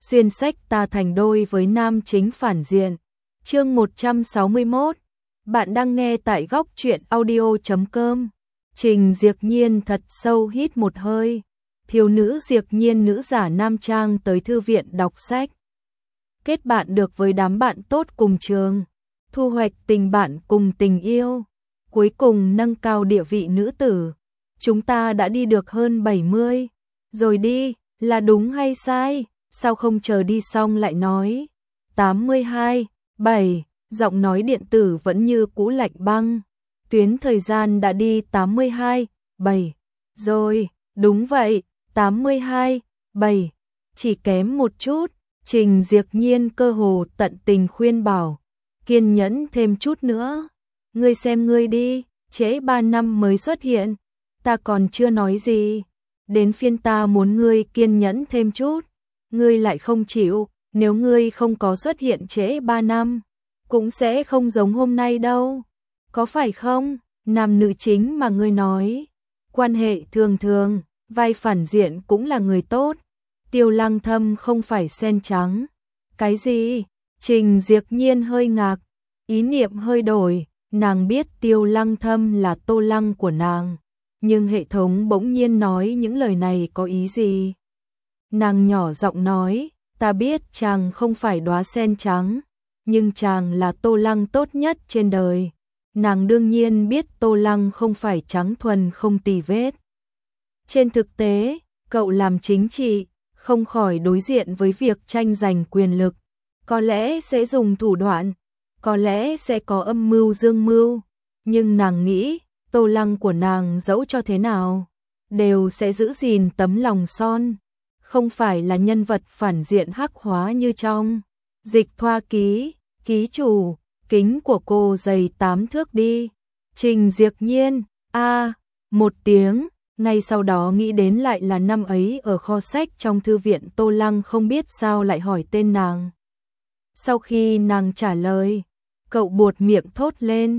xuyên sách ta thành đôi với nam chính phản diện. Chương 161. Bạn đang nghe tại góc truyện audio.com. Trình Diệp Nhiên thật sâu hít một hơi. Thiếu nữ Diệp Nhiên nữ giả nam trang tới thư viện đọc sách. Kết bạn được với đám bạn tốt cùng trường. Thu hoạch tình bạn cùng tình yêu. Cuối cùng nâng cao địa vị nữ tử. Chúng ta đã đi được hơn 70. Rồi đi, là đúng hay sai? Sao không chờ đi xong lại nói? 82, 7, giọng nói điện tử vẫn như cũ lạnh băng. Tuyến thời gian đã đi 82, 7. Rồi, đúng vậy, 82, 7. Chỉ kém một chút, Trình Diệp Nhiên cơ hồ tận tình khuyên bảo. Kiên nhẫn thêm chút nữa. Ngươi xem ngươi đi, trễ 3 năm mới xuất hiện. Ta còn chưa nói gì. Đến phiên ta muốn ngươi kiên nhẫn thêm chút. Ngươi lại không chịu, nếu ngươi không có xuất hiện trễ 3 năm, cũng sẽ không giống hôm nay đâu. Có phải không? Nam nữ chính mà ngươi nói. Quan hệ thường thường, vai phản diện cũng là người tốt. Tiêu Lăng Thâm không phải sen trắng. Cái gì? Trình Diệp Nhiên hơi ngạc, ý niệm hơi đổi, nàng biết Tiêu Lăng Thâm là Tô Lăng của nàng. Nhưng hệ thống bỗng nhiên nói những lời này có ý gì? Nàng nhỏ giọng nói, ta biết chàng không phải đóa sen trắng, nhưng chàng là Tô Lăng tốt nhất trên đời. Nàng đương nhiên biết Tô Lăng không phải trắng thuần không tì vết. Trên thực tế, cậu làm chính trị, không khỏi đối diện với việc tranh giành quyền lực. Có lẽ sẽ dùng thủ đoạn, có lẽ sẽ có âm mưu dương mưu, nhưng nàng nghĩ, Tô Lăng của nàng dẫu cho thế nào, đều sẽ giữ gìn tấm lòng son, không phải là nhân vật phản diện hắc hóa như trong Dịch Thoa Ký, ký chủ, kính của cô dày 8 thước đi. Trình Diệp Nhiên, một tiếng, ngay sau đó nghĩ đến lại là năm ấy ở kho sách trong thư viện Tô Lăng không biết sao lại hỏi tên nàng. Sau khi nàng trả lời, cậu buột miệng thốt lên,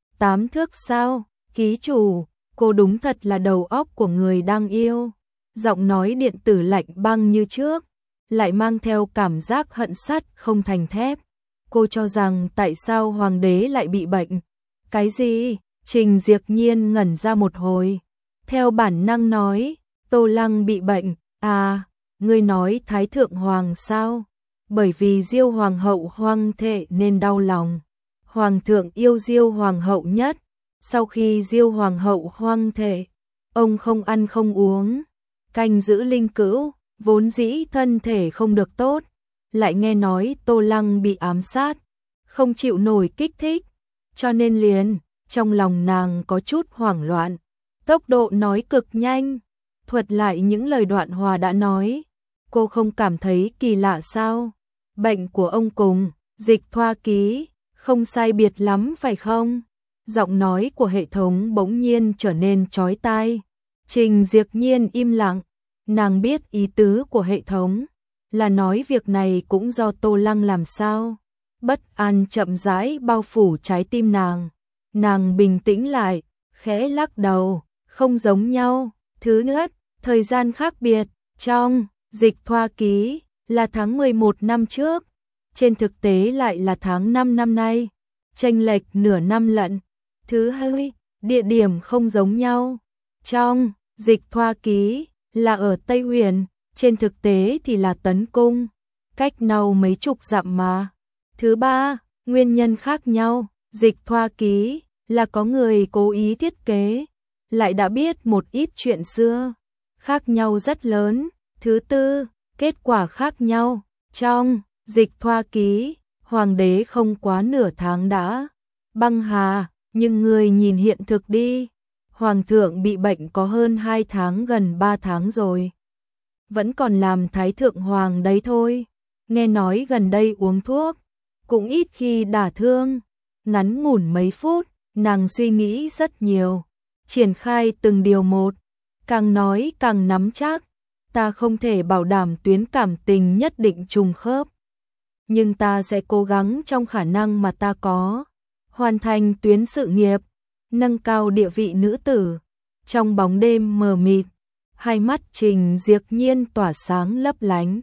8 thước sao? Ký chủ, cô đúng thật là đầu óc của người đang yêu. Giọng nói điện tử lạnh băng như trước, lại mang theo cảm giác hận sắt không thành thép. Cô cho rằng tại sao hoàng đế lại bị bệnh? Cái gì? Trình Diệp Nhiên ngẩn ra một hồi. Theo bản năng nói, Tô Lăng bị bệnh. À, ngươi nói Thái Thượng Hoàng sao? Bởi vì Diêu Hoàng hậu hoang thệ nên đau lòng. Hoàng thượng yêu Diêu Hoàng hậu nhất. Sau khi Diêu Hoàng hậu hoang thệ, ông không ăn không uống, canh giữ linh cữu, vốn dĩ thân thể không được tốt, lại nghe nói Tô Lăng bị ám sát, không chịu nổi kích thích, cho nên liền, trong lòng nàng có chút hoảng loạn, tốc độ nói cực nhanh, thuật lại những lời Đoạn Hòa đã nói, cô không cảm thấy kỳ lạ sao? Bệnh của ông cùng Dịch Thoa Ký, không sai biệt lắm phải không? Giọng nói của hệ thống bỗng nhiên trở nên chói tai. Trình Diệp Nhiên im lặng, nàng biết ý tứ của hệ thống, là nói việc này cũng do Tô Lăng làm sao. Bất an chậm rãi bao phủ trái tim nàng. Nàng bình tĩnh lại, khẽ lắc đầu, không giống nhau. Thứ nhất, thời gian khác biệt, trong Dịch Thoa Ký là tháng 11 năm trước, trên thực tế lại là tháng 5 năm nay, chênh lệch nửa năm lận. Thứ hai, địa điểm không giống nhau. Trong Dịch Thoa Ký là ở Tây Huyền, trên thực tế thì là Tấn Cung, cách nhau mấy chục dặm mà. Thứ ba, nguyên nhân khác nhau, Dịch Thoa Ký là có người cố ý thiết kế, lại đã biết một ít chuyện xưa, khác nhau rất lớn. Thứ tư, kết quả khác nhau, trong Dịch Thoa Ký, hoàng đế không quá nửa tháng đã băng hà. Nhưng người nhìn hiện thực đi, hoàng thượng bị bệnh có hơn 2 tháng gần 3 tháng rồi. Vẫn còn làm Thái Thượng Hoàng đấy thôi. Nghe nói gần đây uống thuốc, cũng ít khi đả thương. Ngắn ngủn mấy phút, nàng suy nghĩ rất nhiều. Triển khai từng điều một, càng nói càng nắm chắc. Ta không thể bảo đảm tuyến cảm tình nhất định trùng khớp. Nhưng ta sẽ cố gắng trong khả năng mà ta có. Hoàn thành tuyến sự nghiệp, nâng cao địa vị nữ tử. Trong bóng đêm mờ mịt, hai mắt Trình Diệp Nhiên tỏa sáng lấp lánh.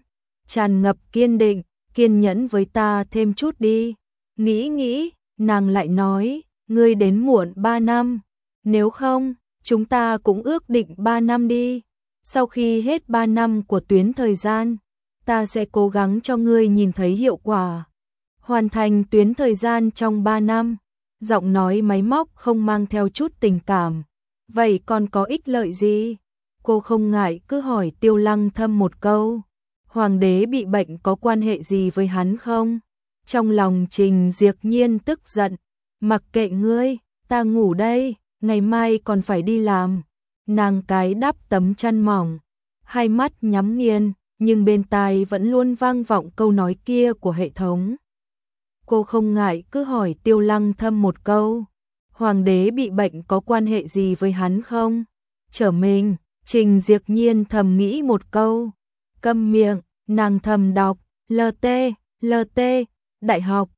tràn ngập kiên định, kiên nhẫn với ta thêm chút đi. Nghĩ, nàng lại nói, ngươi đến muộn 3 năm, nếu không, chúng ta cũng ước định 3 năm đi. Sau khi hết 3 năm của tuyến thời gian, ta sẽ cố gắng cho ngươi nhìn thấy hiệu quả. Hoàn thành tuyến thời gian trong 3 năm. Giọng nói máy móc không mang theo chút tình cảm. Vậy còn có ích lợi gì? Cô không ngại cứ hỏi Tiêu Lăng Thâm một câu. Hoàng đế bị bệnh có quan hệ gì với hắn không? Trong lòng Trình Diệp Nhiên tức giận. Mặc kệ ngươi, ta ngủ đây, ngày mai còn phải đi làm. Nàng cái đắp tấm chăn mỏng, hai mắt nhắm nghiền, nhưng bên tai vẫn luôn vang vọng câu nói kia của hệ thống. Cô không ngại cứ hỏi Tiêu Lăng Thâm một câu. Hoàng đế bị bệnh có quan hệ gì với hắn không? Trở mình, Trình Diệp Nhiên thầm nghĩ một câu. Câm miệng, nàng thầm đọc, LT, đại học,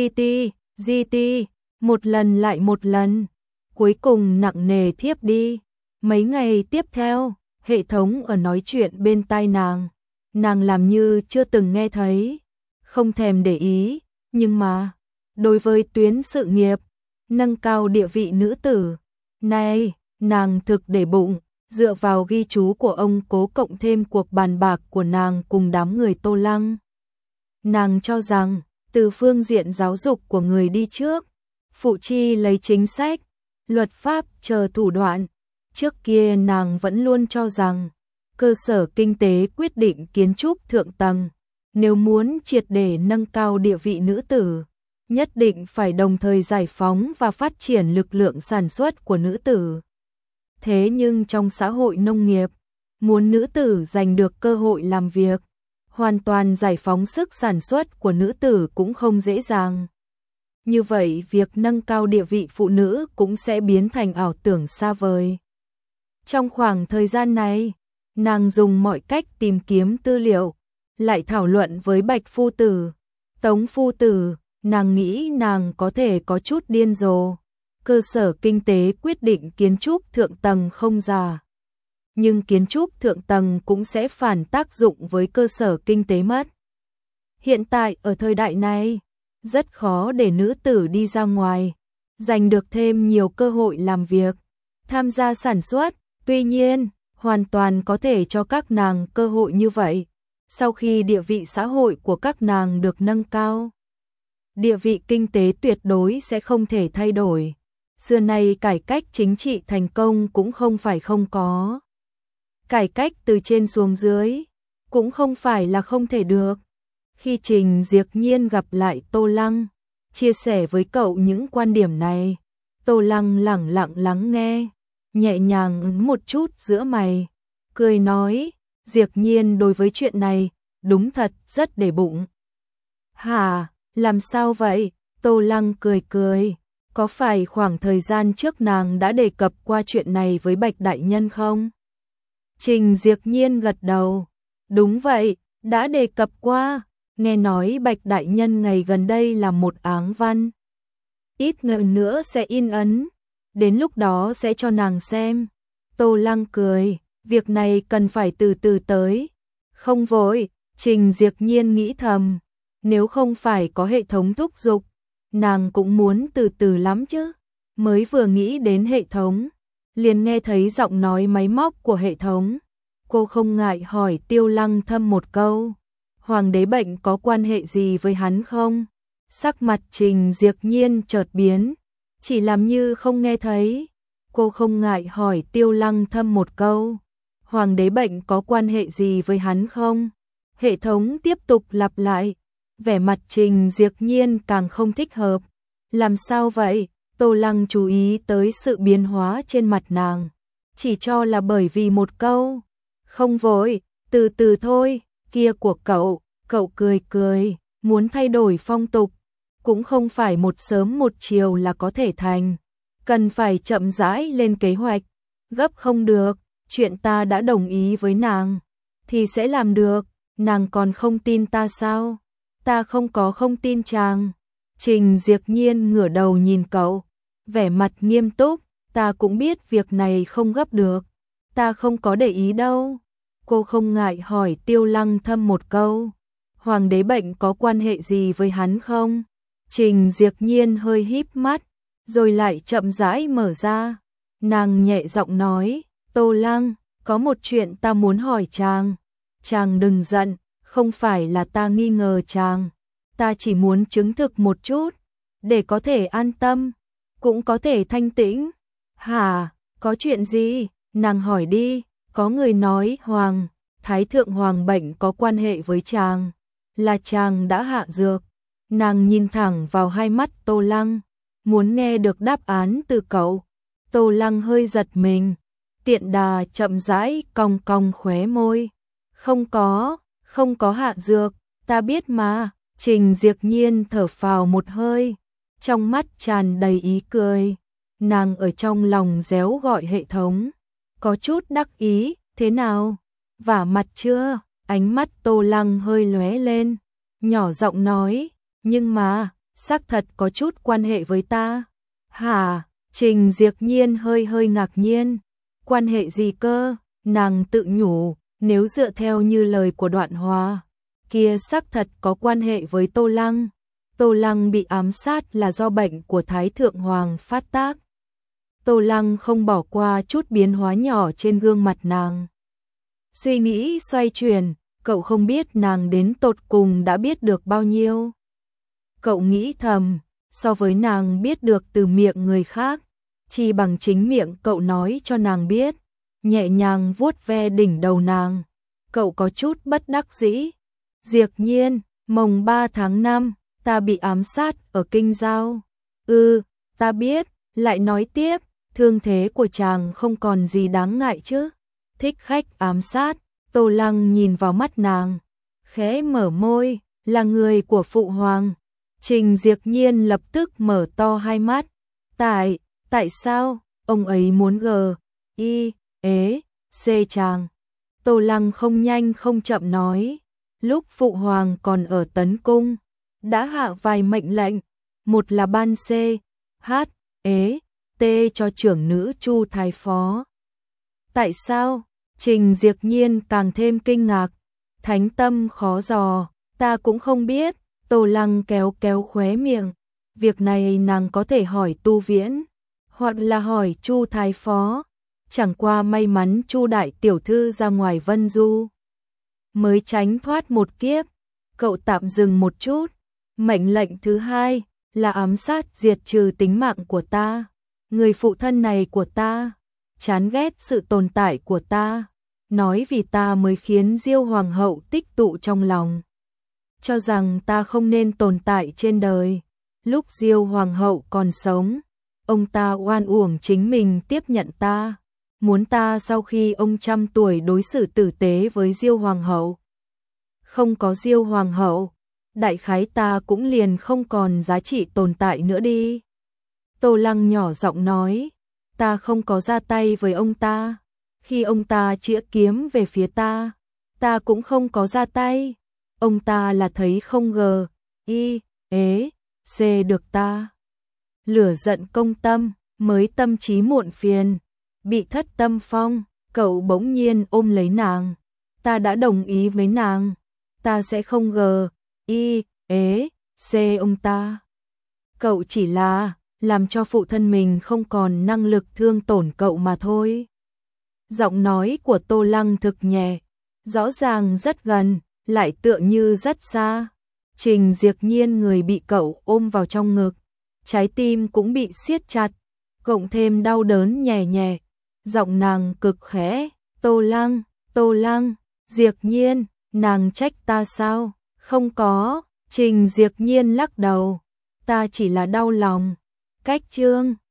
GT, một lần lại một lần. Cuối cùng nặng nề thiếp đi. Mấy ngày tiếp theo, hệ thống ở nói chuyện bên tai nàng. Nàng làm như chưa từng nghe thấy, không thèm để ý. Nhưng mà, đối với tuyến sự nghiệp, nâng cao địa vị nữ tử, này, nàng thực để bụng, dựa vào ghi chú của ông Cố cộng thêm cuộc bàn bạc của nàng cùng đám người Tô Lăng. Nàng cho rằng, từ phương diện giáo dục của người đi trước, phụ chi lấy chính sách, luật pháp chờ thủ đoạn. Trước kia nàng vẫn luôn cho rằng, cơ sở kinh tế quyết định kiến trúc thượng tầng. Nếu muốn triệt để nâng cao địa vị nữ tử, nhất định phải đồng thời giải phóng và phát triển lực lượng sản xuất của nữ tử. Thế nhưng trong xã hội nông nghiệp, muốn nữ tử giành được cơ hội làm việc, hoàn toàn giải phóng sức sản xuất của nữ tử cũng không dễ dàng. Như vậy việc nâng cao địa vị phụ nữ cũng sẽ biến thành ảo tưởng xa vời. Trong khoảng thời gian này, nàng dùng mọi cách tìm kiếm tư liệu, lại thảo luận với Bạch Phu Tử, Tống Phu Tử, nàng nghĩ nàng có thể có chút điên rồ. Cơ sở kinh tế quyết định kiến trúc thượng tầng không giả. Nhưng kiến trúc thượng tầng cũng sẽ phản tác dụng với cơ sở kinh tế mất. Hiện tại ở thời đại này, rất khó để nữ tử đi ra ngoài, giành được thêm nhiều cơ hội làm việc, tham gia sản xuất. Tuy nhiên, hoàn toàn có thể cho các nàng cơ hội như vậy. Sau khi địa vị xã hội của các nàng được nâng cao, địa vị kinh tế tuyệt đối sẽ không thể thay đổi. Xưa nay cải cách chính trị thành công cũng không phải không có. Cải cách từ trên xuống dưới cũng không phải là không thể được. Khi Trình Diệp Nhiên gặp lại Tô Lăng, chia sẻ với cậu những quan điểm này, Tô Lăng lẳng lặng lắng nghe, nhẹ nhàng một chút giữa mày, cười nói, Diệp Nhiên đối với chuyện này, đúng thật rất để bụng. Hả, làm sao vậy? Tô Lăng cười, có phải khoảng thời gian trước nàng đã đề cập qua chuyện này với Bạch Đại Nhân không? Trình Diệp Nhiên gật đầu, đúng vậy, đã đề cập qua, nghe nói Bạch Đại Nhân ngày gần đây làm một áng văn. Ít ngày nữa sẽ in ấn, đến lúc đó sẽ cho nàng xem. Tô Lăng cười, việc này cần phải từ từ tới. Không vội, Trình Diệp Nhiên nghĩ thầm, nếu không phải có hệ thống thúc giục, nàng cũng muốn từ từ lắm chứ. Mới vừa nghĩ đến hệ thống, liền nghe thấy giọng nói máy móc của hệ thống. Cô không ngại hỏi Tiêu Lăng Thâm một câu, Hoàng đế bệnh có quan hệ gì với hắn không? Sắc mặt Trình Diệp Nhiên chợt biến, chỉ làm như không nghe thấy. Cô không ngại hỏi Tiêu Lăng Thâm một câu, Hoàng đế bệnh có quan hệ gì với hắn không? Hệ thống tiếp tục lặp lại, vẻ mặt Trình Diệp Nhiên càng không thích hợp. Làm sao vậy? Tô Lăng chú ý tới sự biến hóa trên mặt nàng, chỉ cho là bởi vì một câu. Không vội, từ từ thôi, kia của cậu cười, muốn thay đổi phong tục, cũng không phải một sớm một chiều là có thể thành, cần phải chậm rãi lên kế hoạch, gấp không được, chuyện ta đã đồng ý với nàng, thì sẽ làm được, nàng còn không tin ta sao? Ta không tin chàng. Trình Diệp Nhiên ngửa đầu nhìn cậu, vẻ mặt nghiêm túc, ta cũng biết việc này không gấp được, ta không có để ý đâu. Cô không ngại hỏi Tiêu Lăng Thâm một câu, Hoàng đế bệnh có quan hệ gì với hắn không? Trình Diệp Nhiên hơi híp mắt, rồi lại chậm rãi mở ra. Nàng nhẹ giọng nói, Tô Lăng, có một chuyện ta muốn hỏi chàng. Chàng đừng giận, không phải là ta nghi ngờ chàng. Ta chỉ muốn chứng thực một chút, để có thể an tâm, cũng có thể thanh tĩnh. Hả, có chuyện gì? Nàng hỏi đi. Có người nói Thái Thượng Hoàng bệnh có quan hệ với chàng, là chàng đã hạ dược. Nàng nhìn thẳng vào hai mắt Tô Lăng, muốn nghe được đáp án từ cậu. Tô Lăng hơi giật mình, tiện đà chậm rãi cong cong khóe môi. Không có hạ dược, ta biết mà. Trình Diệp Nhiên thở phào một hơi, trong mắt tràn đầy ý cười. Nàng ở trong lòng réo gọi hệ thống, có chút đắc ý, thế nào? Vả mặt chưa? Ánh mắt Tô Lăng hơi lóe lên, nhỏ giọng nói, nhưng mà, xác thật có chút quan hệ với ta. Hả? Trình Diệp Nhiên hơi ngạc nhiên. Quan hệ gì cơ? Nàng tự nhủ, nếu dựa theo như lời của Đoạn Hoa, kia xác thật có quan hệ với Tô Lăng. Tô Lăng bị ám sát là do bệnh của Thái Thượng Hoàng phát tác. Tô Lăng không bỏ qua chút biến hóa nhỏ trên gương mặt nàng. Suy nghĩ xoay chuyển, cậu không biết nàng đến tột cùng đã biết được bao nhiêu. Cậu nghĩ thầm, so với nàng biết được từ miệng người khác, chỉ bằng chính miệng cậu nói cho nàng biết. Nhẹ nhàng vuốt ve đỉnh đầu nàng, cậu có chút bất đắc dĩ. Diệp Nhiên, mồng 3 tháng 5, ta bị ám sát ở Kinh Giao. Ta biết. Lại nói tiếp, thương thế của chàng không còn gì đáng ngại chứ? Thích khách ám sát. Tô Lăng nhìn vào mắt nàng, khẽ mở môi, là người của Phụ Hoàng. Trình Diệp Nhiên lập tức mở to hai mắt. Tại sao? Ông ấy muốn chàng. Tô Lăng không nhanh không chậm nói, lúc Phụ Hoàng còn ở Tấn Cung, đã hạ vài mệnh lệnh, một là ban T cho trưởng nữ Chu Thái Phó. Tại sao? Trình Diệp Nhiên càng thêm kinh ngạc, thánh tâm khó dò, ta cũng không biết. Tô Lăng kéo khóe miệng, việc này nàng có thể hỏi Tu Viễn, hoặc là hỏi Chu Thái Phó. Chẳng qua may mắn Chu đại tiểu thư ra ngoài Vân Du, mới tránh thoát một kiếp. Cậu tạm dừng một chút. Mệnh lệnh thứ hai là ám sát diệt trừ tính mạng của ta. Người phụ thân này của ta chán ghét sự tồn tại của ta, nói vì ta mới khiến Diêu Hoàng hậu tích tụ trong lòng, cho rằng ta không nên tồn tại trên đời. Lúc Diêu Hoàng hậu còn sống, ông ta oan uổng chính mình tiếp nhận ta, muốn ta sau khi ông trăm tuổi đối xử tử tế với Diêu Hoàng hậu. Không có Diêu Hoàng hậu, đại khái ta cũng liền không còn giá trị tồn tại nữa đi. Tô Lăng nhỏ giọng nói, ta không có ra tay với ông ta. Khi ông ta chĩa kiếm về phía ta, ta cũng không có ra tay. Ông ta là thấy không được ta lửa giận công tâm, mới tâm trí muộn phiền, bị thất tâm phong. Cậu bỗng nhiên ôm lấy nàng, ta đã đồng ý với nàng, ta sẽ không ông ta. Cậu chỉ là làm cho phụ thân mình không còn năng lực thương tổn cậu mà thôi. Giọng nói của Tô Lăng thực nhẹ, rõ ràng rất gần, lại tựa như rất xa. Trình Diệp Nhiên người bị cậu ôm vào trong ngực, trái tim cũng bị siết chặt, cộng thêm đau đớn nhẹ. Giọng nàng cực khẽ, Tô Lăng, Diệp Nhiên, nàng trách ta sao? Không có. Trình Diệp Nhiên lắc đầu, ta chỉ là đau lòng. Cách chương